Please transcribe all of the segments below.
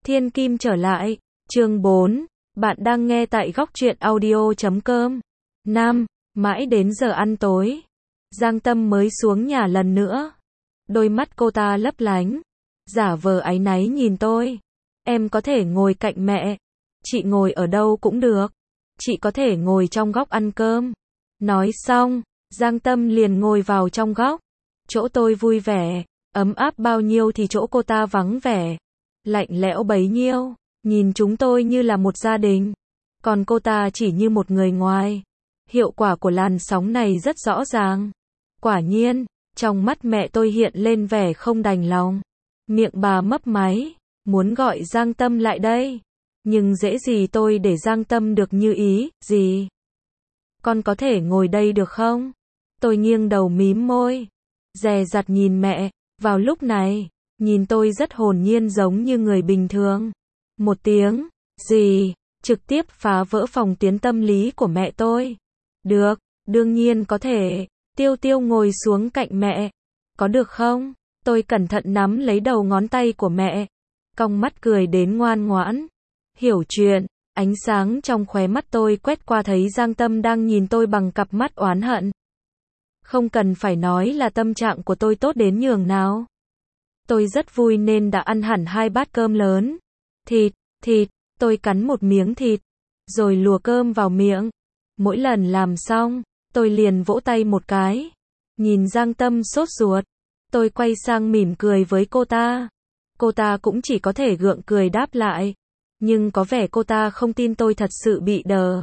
Thiên Kim trở lại, chương 4, bạn đang nghe tại góc truyện audio.com. Nam, mãi đến giờ ăn tối, Giang Tâm mới xuống nhà lần nữa. Đôi mắt cô ta lấp lánh, giả vờ áy náy nhìn tôi. Em có thể ngồi cạnh mẹ, chị ngồi ở đâu cũng được. Chị có thể ngồi trong góc ăn cơm. Nói xong, Giang Tâm liền ngồi vào trong góc. Chỗ tôi vui vẻ, ấm áp bao nhiêu thì chỗ cô ta vắng vẻ, lạnh lẽo bấy nhiêu, nhìn chúng tôi như là một gia đình, còn cô ta chỉ như một người ngoài. Hiệu quả của làn sóng này rất rõ ràng. Quả nhiên, trong mắt mẹ tôi hiện lên vẻ không đành lòng. Miệng bà mấp máy, muốn gọi Giang Tâm lại đây. Nhưng dễ gì tôi để Giang Tâm được như ý, gì? Con có thể ngồi đây được không? Tôi nghiêng đầu mím môi, dè dặt nhìn mẹ. Vào lúc này, nhìn tôi rất hồn nhiên giống như người bình thường. Một tiếng, gì, trực tiếp phá vỡ phòng tuyến tâm lý của mẹ tôi. Được, đương nhiên có thể. Tiêu Tiêu ngồi xuống cạnh mẹ. Có được không? Tôi cẩn thận nắm lấy đầu ngón tay của mẹ, cong mắt cười đến ngoan ngoãn. Hiểu chuyện, ánh sáng trong khóe mắt tôi quét qua thấy Giang Tâm đang nhìn tôi bằng cặp mắt oán hận. Không cần phải nói là tâm trạng của tôi tốt đến nhường nào. Tôi rất vui nên đã ăn hẳn 2 bát cơm lớn. Thịt, tôi cắn một miếng thịt, rồi lùa cơm vào miệng. Mỗi lần làm xong, tôi liền vỗ tay một cái. Nhìn Giang Tâm sốt ruột, tôi quay sang mỉm cười với cô ta. Cô ta cũng chỉ có thể gượng cười đáp lại. Nhưng có vẻ cô ta không tin tôi thật sự bị đờ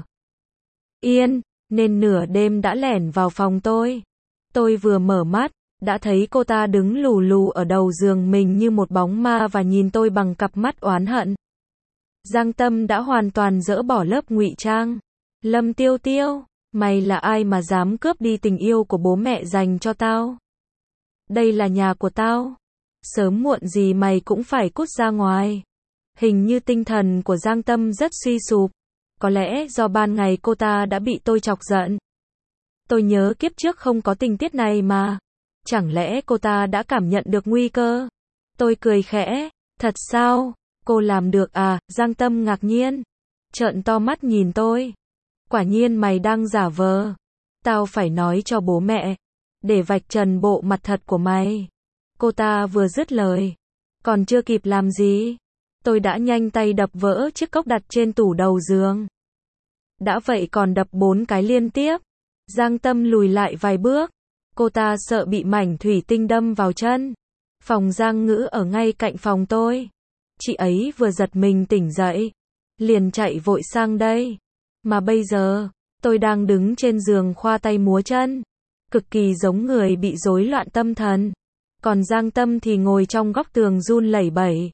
yên, nên nửa đêm đã lẻn vào phòng tôi. Tôi vừa mở mắt, đã thấy cô ta đứng lù lù ở đầu giường mình như một bóng ma và nhìn tôi bằng cặp mắt oán hận. Giang Tâm đã hoàn toàn dỡ bỏ lớp ngụy trang. Lâm Tiêu Tiêu, mày là ai mà dám cướp đi tình yêu của bố mẹ dành cho tao? Đây là nhà của tao. Sớm muộn gì mày cũng phải cút ra ngoài. Hình như tinh thần của Giang Tâm rất suy sụp. Có lẽ do ban ngày cô ta đã bị tôi chọc giận. Tôi nhớ kiếp trước không có tình tiết này mà. Chẳng lẽ cô ta đã cảm nhận được nguy cơ? Tôi cười khẽ. Thật sao? Cô làm được à? Giang Tâm ngạc nhiên, trợn to mắt nhìn tôi. Quả nhiên mày đang giả vờ. Tao phải nói cho bố mẹ, để vạch trần bộ mặt thật của mày. Cô ta vừa dứt lời, còn chưa kịp làm gì, tôi đã nhanh tay đập vỡ chiếc cốc đặt trên tủ đầu giường. Đã vậy còn đập 4 cái liên tiếp. Giang Tâm lùi lại vài bước. Cô ta sợ bị mảnh thủy tinh đâm vào chân. Phòng Giang Ngữ ở ngay cạnh phòng tôi. Chị ấy vừa giật mình tỉnh dậy, liền chạy vội sang đây. Mà bây giờ, tôi đang đứng trên giường khoa tay múa chân, cực kỳ giống người bị rối loạn tâm thần. Còn Giang Tâm thì ngồi trong góc tường run lẩy bẩy.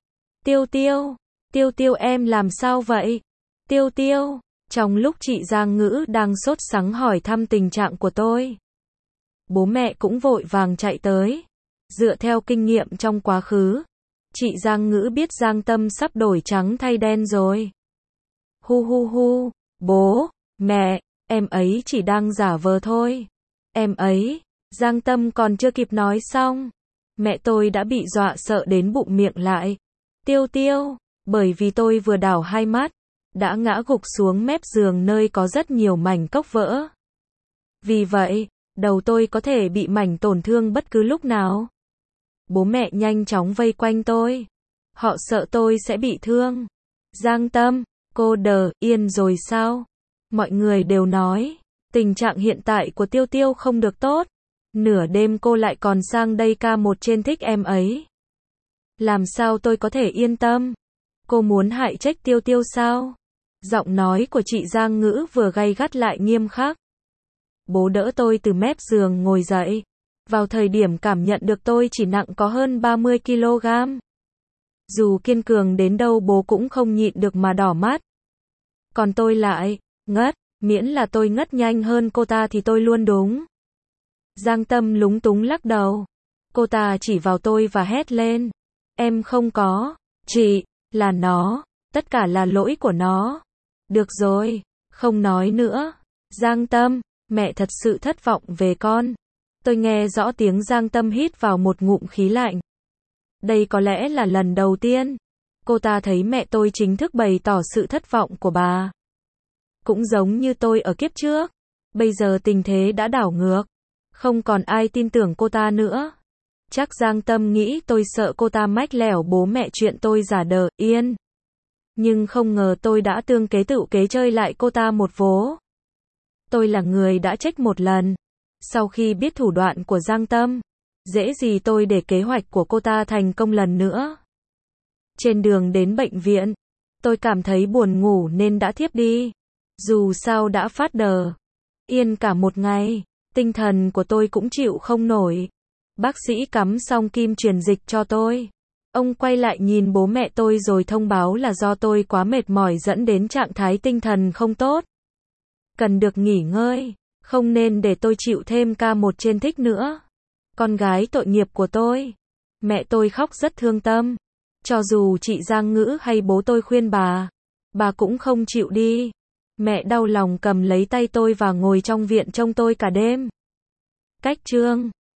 Tiêu Tiêu em làm sao vậy? Tiêu Tiêu, trong lúc chị Giang Ngữ đang sốt sắng hỏi thăm tình trạng của tôi, bố mẹ cũng vội vàng chạy tới. Dựa theo kinh nghiệm trong quá khứ, chị Giang Ngữ biết Giang Tâm sắp đổi trắng thay đen rồi. Hu, bố, mẹ, em ấy chỉ đang giả vờ thôi. Em ấy, Giang Tâm còn chưa kịp nói xong, mẹ tôi đã bị dọa sợ đến bụng miệng lại. Tiêu, bởi vì tôi vừa đảo hai mắt, đã ngã gục xuống mép giường nơi có rất nhiều mảnh cốc vỡ. Vì vậy, đầu tôi có thể bị mảnh tổn thương bất cứ lúc nào. Bố mẹ nhanh chóng vây quanh tôi. Họ sợ tôi sẽ bị thương. Giang Tâm, cô đờ yên rồi sao? Mọi người đều nói, tình trạng hiện tại của Tiêu Tiêu không được tốt. Nửa đêm cô lại còn sang đây ca một trên thích em ấy. Làm sao tôi có thể yên tâm? Cô muốn hại chết Tiêu Tiêu sao? Giọng nói của chị Giang Ngữ vừa gay gắt lại nghiêm khắc. Bố đỡ tôi từ mép giường ngồi dậy. Vào thời điểm cảm nhận được tôi chỉ nặng có hơn 30 kg. Dù kiên cường đến đâu bố cũng không nhịn được mà đỏ mắt. Còn tôi lại, ngất, miễn là tôi ngất nhanh hơn cô ta thì tôi luôn đúng. Giang Tâm lúng túng lắc đầu. Cô ta chỉ vào tôi và hét lên. Em không có, chị, là nó, tất cả là lỗi của nó. Được rồi, không nói nữa. Giang Tâm, mẹ thật sự thất vọng về con. Tôi nghe rõ tiếng Giang Tâm hít vào một ngụm khí lạnh. Đây có lẽ là lần đầu tiên Cô ta thấy mẹ tôi chính thức bày tỏ sự thất vọng của bà. Cũng giống như tôi ở kiếp trước. Bây giờ tình thế đã đảo ngược. Không còn ai tin tưởng cô ta nữa. Chắc Giang Tâm nghĩ tôi sợ cô ta mách lẻo bố mẹ chuyện tôi giả đờ, yên. Nhưng không ngờ tôi đã tương kế tựu kế chơi lại cô ta một vố. Tôi là người đã trách một lần. Sau khi biết thủ đoạn của Giang Tâm, dễ gì tôi để kế hoạch của cô ta thành công lần nữa. Trên đường đến bệnh viện, tôi cảm thấy buồn ngủ nên đã thiếp đi. Dù sao đã phát đờ. Yên cả một ngày, tinh thần của tôi cũng chịu không nổi. Bác sĩ cắm xong kim truyền dịch cho tôi. Ông quay lại nhìn bố mẹ tôi rồi thông báo là do tôi quá mệt mỏi dẫn đến trạng thái tinh thần không tốt. Cần được nghỉ ngơi, không nên để tôi chịu thêm ca một trên thích nữa. Con gái tội nghiệp của tôi. Mẹ tôi khóc rất thương tâm. Cho dù chị Giang Ngữ hay bố tôi khuyên bà cũng không chịu đi. Mẹ đau lòng cầm lấy tay tôi và ngồi trong viện trông tôi cả đêm. Cách chương